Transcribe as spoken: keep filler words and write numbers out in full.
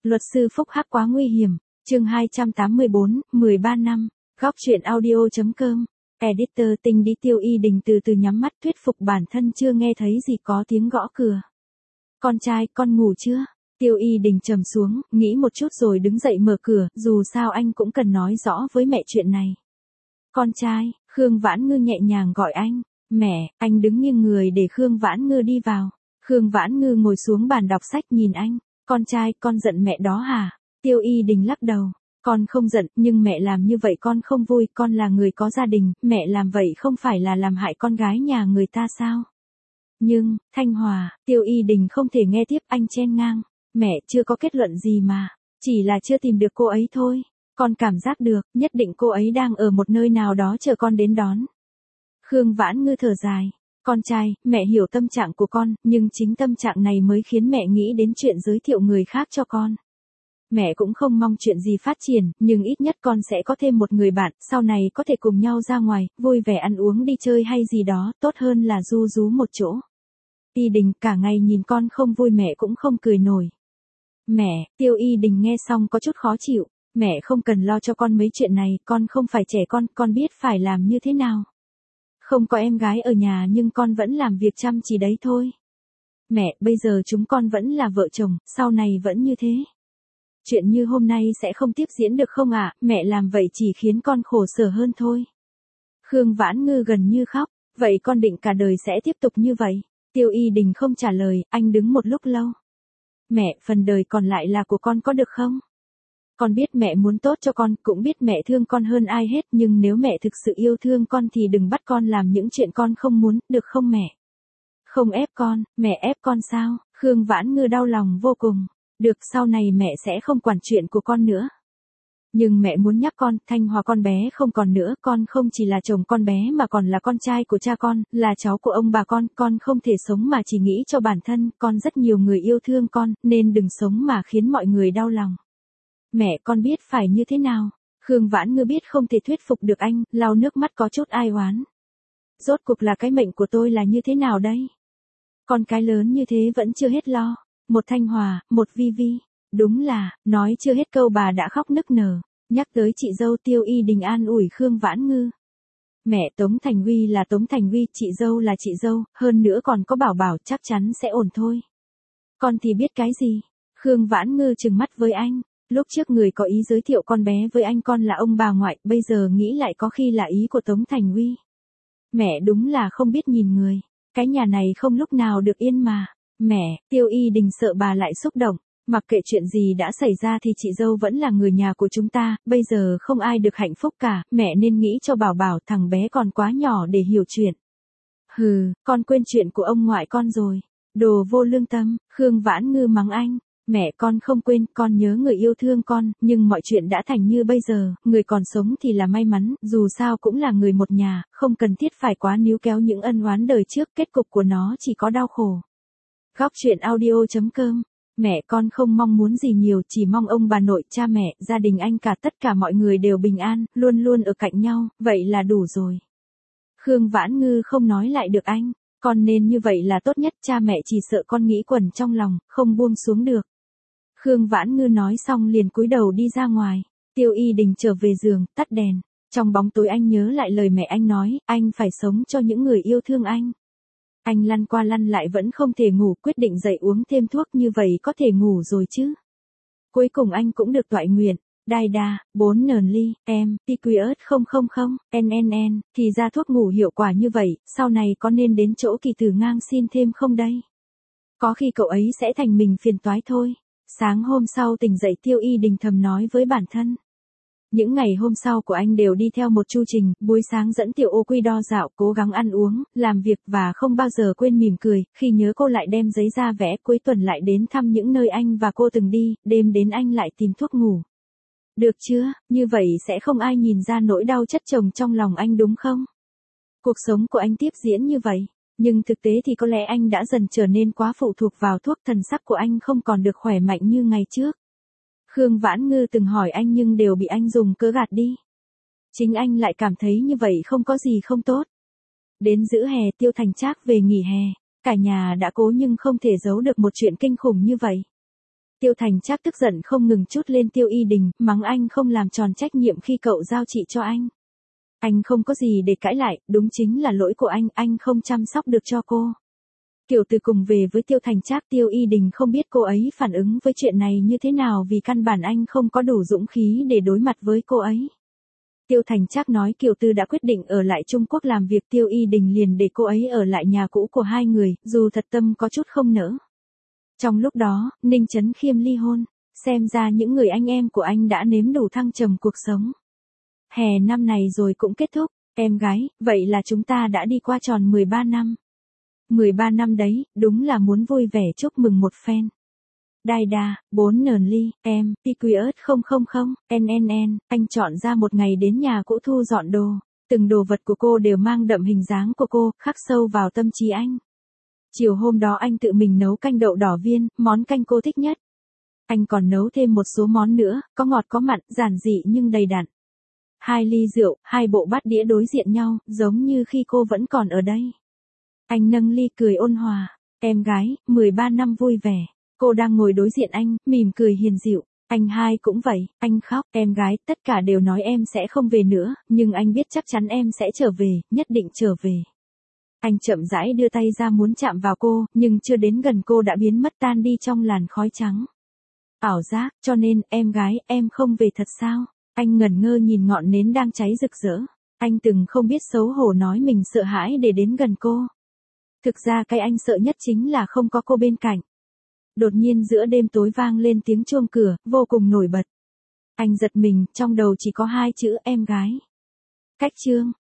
Luật sư phúc hắc quá nguy hiểm. Chương hai trăm tám mươi bốn, mười ba năm. Góc truyện audio.com. Editor Tinh đi. Tiêu Y Đình từ từ nhắm mắt thuyết phục bản thân chưa nghe thấy gì có tiếng gõ cửa. Con trai, con ngủ chưa? Tiêu Y Đình trầm xuống, nghĩ một chút rồi đứng dậy mở cửa, dù sao anh cũng cần nói rõ với mẹ chuyện này. Con trai, Khương Vãn Ngư nhẹ nhàng gọi anh. Mẹ, anh đứng nghiêng người để Khương Vãn Ngư đi vào. Khương Vãn Ngư ngồi xuống bàn đọc sách nhìn anh. Con trai, con giận mẹ đó hả? Tiêu Y Đình lắc đầu. Con không giận, nhưng mẹ làm như vậy con không vui, con là người có gia đình, mẹ làm vậy không phải là làm hại con gái nhà người ta sao? Nhưng, Thanh Hòa, Tiêu Y Đình không thể nghe tiếp, anh chen ngang. Mẹ chưa có kết luận gì mà, chỉ là chưa tìm được cô ấy thôi. Con cảm giác được, nhất định cô ấy đang ở một nơi nào đó chờ con đến đón. Khương Vãn Ngư thở dài. Con trai, mẹ hiểu tâm trạng của con, nhưng chính tâm trạng này mới khiến mẹ nghĩ đến chuyện giới thiệu người khác cho con. Mẹ cũng không mong chuyện gì phát triển, nhưng ít nhất con sẽ có thêm một người bạn, sau này có thể cùng nhau ra ngoài, vui vẻ ăn uống đi chơi hay gì đó, tốt hơn là ru rú một chỗ. Y Đình, cả ngày nhìn con không vui mẹ cũng không cười nổi. Mẹ, Tiêu Y Đình nghe xong có chút khó chịu. Mẹ không cần lo cho con mấy chuyện này, con không phải trẻ con, con biết phải làm như thế nào. Không có em gái ở nhà nhưng con vẫn làm việc chăm chỉ đấy thôi. Mẹ, bây giờ chúng con vẫn là vợ chồng, sau này vẫn như thế. Chuyện như hôm nay sẽ không tiếp diễn được không ạ? Mẹ làm vậy chỉ khiến con khổ sở hơn thôi. Khương Vãn Ngư gần như khóc. Vậy con định cả đời sẽ tiếp tục như vậy? Tiêu Y Đình không trả lời, anh đứng một lúc lâu. Mẹ, phần đời còn lại là của con có được không? Con biết mẹ muốn tốt cho con, cũng biết mẹ thương con hơn ai hết, nhưng nếu mẹ thực sự yêu thương con thì đừng bắt con làm những chuyện con không muốn, được không mẹ? Không ép con, mẹ ép con sao? Khương Vãn Ngư đau lòng vô cùng. Được, sau này mẹ sẽ không quản chuyện của con nữa. Nhưng mẹ muốn nhắc con, Thanh Hòa con bé không còn nữa, con không chỉ là chồng con bé mà còn là con trai của cha con, là cháu của ông bà con, con không thể sống mà chỉ nghĩ cho bản thân, con rất nhiều người yêu thương con, nên đừng sống mà khiến mọi người đau lòng. Mẹ, con biết phải như thế nào? Khương Vãn Ngư biết không thể thuyết phục được anh, lau nước mắt có chút ai oán. Rốt cuộc là cái mệnh của tôi là như thế nào đây? Con cái lớn như thế vẫn chưa hết lo. Một Thanh Hòa, một Vi Vi. Đúng là, nói chưa hết câu bà đã khóc nức nở. Nhắc tới chị dâu Tiêu Y Đình an ủi Khương Vãn Ngư. Mẹ, Tống Thành Huy là Tống Thành Huy, chị dâu là chị dâu, hơn nữa còn có Bảo Bảo, chắc chắn sẽ ổn thôi. Con thì biết cái gì? Khương Vãn Ngư trừng mắt với anh. Lúc trước người có ý giới thiệu con bé với anh con là ông bà ngoại, bây giờ nghĩ lại có khi là ý của Tống Thành Huy. Mẹ đúng là không biết nhìn người. Cái nhà này không lúc nào được yên mà. Mẹ, Tiêu Y Đình sợ bà lại xúc động. Mặc kệ chuyện gì đã xảy ra thì chị dâu vẫn là người nhà của chúng ta, bây giờ không ai được hạnh phúc cả, mẹ nên nghĩ cho Bảo Bảo, thằng bé còn quá nhỏ để hiểu chuyện. Hừ, con quên chuyện của ông ngoại con rồi. Đồ vô lương tâm, Khương Vãn Ngư mắng anh. Mẹ, con không quên, con nhớ người yêu thương con, nhưng mọi chuyện đã thành như bây giờ, người còn sống thì là may mắn, dù sao cũng là người một nhà, không cần thiết phải quá níu kéo những ân oán đời trước, kết cục của nó chỉ có đau khổ. Góc truyện audio.com. Mẹ, con không mong muốn gì nhiều, chỉ mong ông bà nội, cha mẹ, gia đình anh cả tất cả mọi người đều bình an, luôn luôn ở cạnh nhau, vậy là đủ rồi. Khương Vãn Ngư không nói lại được anh, con nên như vậy là tốt nhất, cha mẹ chỉ sợ con nghĩ quẩn trong lòng, không buông xuống được. Khương Vãn Ngư nói xong liền cúi đầu đi ra ngoài. Tiêu Y Đình trở về giường, tắt đèn. Trong bóng tối anh nhớ lại lời mẹ anh nói, anh phải sống cho những người yêu thương anh. Anh lăn qua lăn lại vẫn không thể ngủ, quyết định dậy uống thêm thuốc, như vậy có thể ngủ rồi chứ. Cuối cùng anh cũng được toại nguyện. Đai đa, bốn nờn ly, em, Piquius không không không, en en en, thì ra thuốc ngủ hiệu quả như vậy, sau này có nên đến chỗ Kỳ Tử Ngang xin thêm không đây? Có khi cậu ấy sẽ thành mình phiền toái thôi. Sáng hôm sau tỉnh dậy Tiêu Y Đình thầm nói với bản thân. Những ngày hôm sau của anh đều đi theo một chu trình, buổi sáng dẫn Tiểu Ô Quy đo dạo, cố gắng ăn uống, làm việc và không bao giờ quên mỉm cười, khi nhớ cô lại đem giấy ra vẽ, cuối tuần lại đến thăm những nơi anh và cô từng đi, đêm đến anh lại tìm thuốc ngủ. Được chưa, như vậy sẽ không ai nhìn ra nỗi đau chất chồng trong lòng anh đúng không? Cuộc sống của anh tiếp diễn như vậy. Nhưng thực tế thì có lẽ anh đã dần trở nên quá phụ thuộc vào thuốc, thần sắc của anh không còn được khỏe mạnh như ngày trước. Khương Vãn Ngư từng hỏi anh nhưng đều bị anh dùng cớ gạt đi. Chính anh lại cảm thấy như vậy không có gì không tốt. Đến giữa hè Tiêu Thành Trác về nghỉ hè, cả nhà đã cố nhưng không thể giấu được một chuyện kinh khủng như vậy. Tiêu Thành Trác tức giận không ngừng trút lên Tiêu Y Đình, mắng anh không làm tròn trách nhiệm khi cậu giao chị cho anh. Anh không có gì để cãi lại, đúng chính là lỗi của anh, anh không chăm sóc được cho cô. Kiều Từ cùng về với Tiêu Thành Trác, Tiêu Y Đình không biết cô ấy phản ứng với chuyện này như thế nào vì căn bản anh không có đủ dũng khí để đối mặt với cô ấy. Tiêu Thành Trác nói Kiều Từ đã quyết định ở lại Trung Quốc làm việc, Tiêu Y Đình liền để cô ấy ở lại nhà cũ của hai người, dù thật tâm có chút không nỡ. Trong lúc đó, Ninh Chấn Khiêm ly hôn, xem ra những người anh em của anh đã nếm đủ thăng trầm cuộc sống. Hè năm này rồi cũng kết thúc, em gái, vậy là chúng ta đã đi qua tròn mười ba năm. mười ba năm đấy, đúng là muốn vui vẻ chúc mừng một phen. Đai đa, bốn nờn ly, em, pi quy ớt không không không, nnn, anh chọn ra một ngày đến nhà cũ thu dọn đồ. Từng đồ vật của cô đều mang đậm hình dáng của cô, khắc sâu vào tâm trí anh. Chiều hôm đó anh tự mình nấu canh đậu đỏ viên, món canh cô thích nhất. Anh còn nấu thêm một số món nữa, có ngọt có mặn, giản dị nhưng đầy đặn. Hai ly rượu, hai bộ bát đĩa đối diện nhau, giống như khi cô vẫn còn ở đây. Anh nâng ly cười ôn hòa, em gái, mười ba năm vui vẻ. Cô đang ngồi đối diện anh, mỉm cười hiền dịu. Anh hai cũng vậy, anh khóc, em gái, tất cả đều nói em sẽ không về nữa, nhưng anh biết chắc chắn em sẽ trở về, nhất định trở về. Anh chậm rãi đưa tay ra muốn chạm vào cô, nhưng chưa đến gần cô đã biến mất tan đi trong làn khói trắng. Ảo giác, cho nên, em gái, em không về thật sao? Anh ngẩn ngơ nhìn ngọn nến đang cháy rực rỡ. Anh từng không biết xấu hổ nói mình sợ hãi để đến gần cô. Thực ra cái anh sợ nhất chính là không có cô bên cạnh. Đột nhiên giữa đêm tối vang lên tiếng chuông cửa, vô cùng nổi bật. Anh giật mình, trong đầu chỉ có hai chữ em gái. Cách chương.